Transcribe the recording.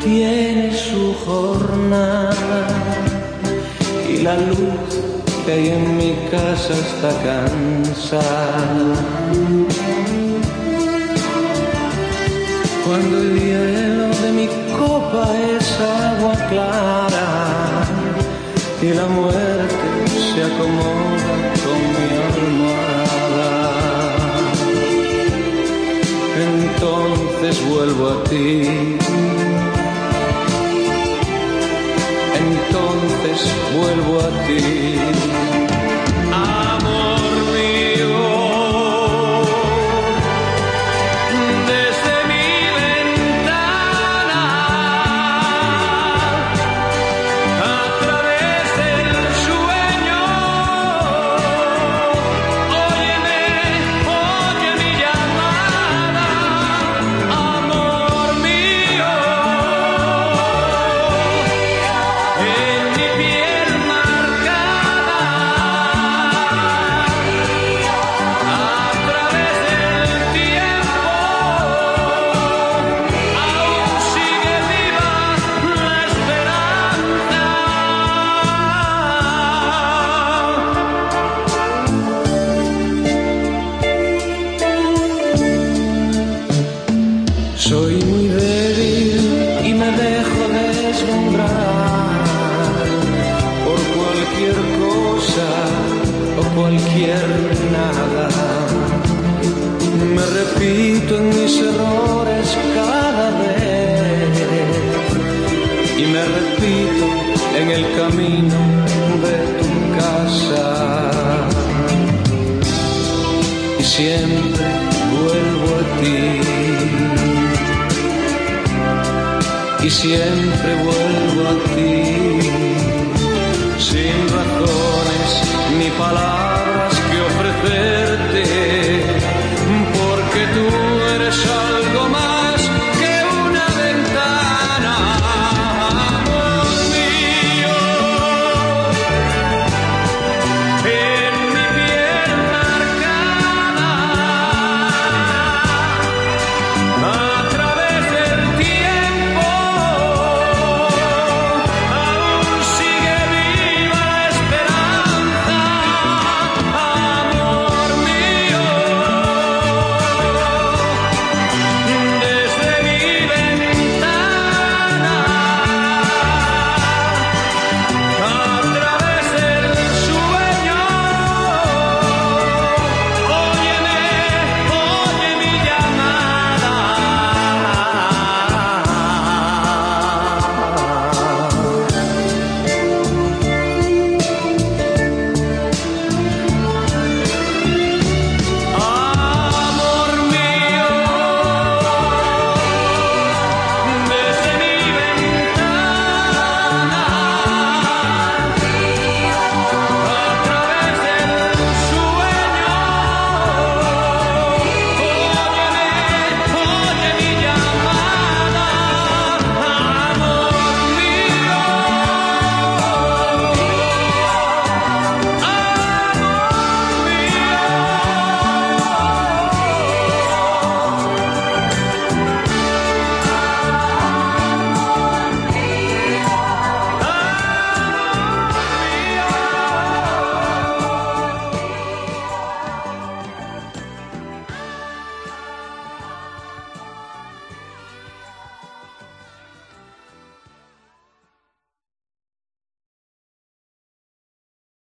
tiene su jornada y la luz que hay en mi casa está cansada. Cuando el hielo de mi copa es agua clara y la muerte se acomoda con mi almohada, entonces vuelvo a ti. Entonces vuelvo a ti. Amor mío, desde mi ventana, a través del sueño, óyeme, oye mi llamada. Amor mío, en mi piel marcada, a través del tiempo, aún sigue viva la esperanza. Soy muy débil y me dejo deslumbrar por cualquier cosa o cualquier nada. Me repito en mis errores cada vez y me repito en el camino de tu casa. Y siempre vuelvo a ti. Y siempre vuelvo a ti, sin razones ni palabras.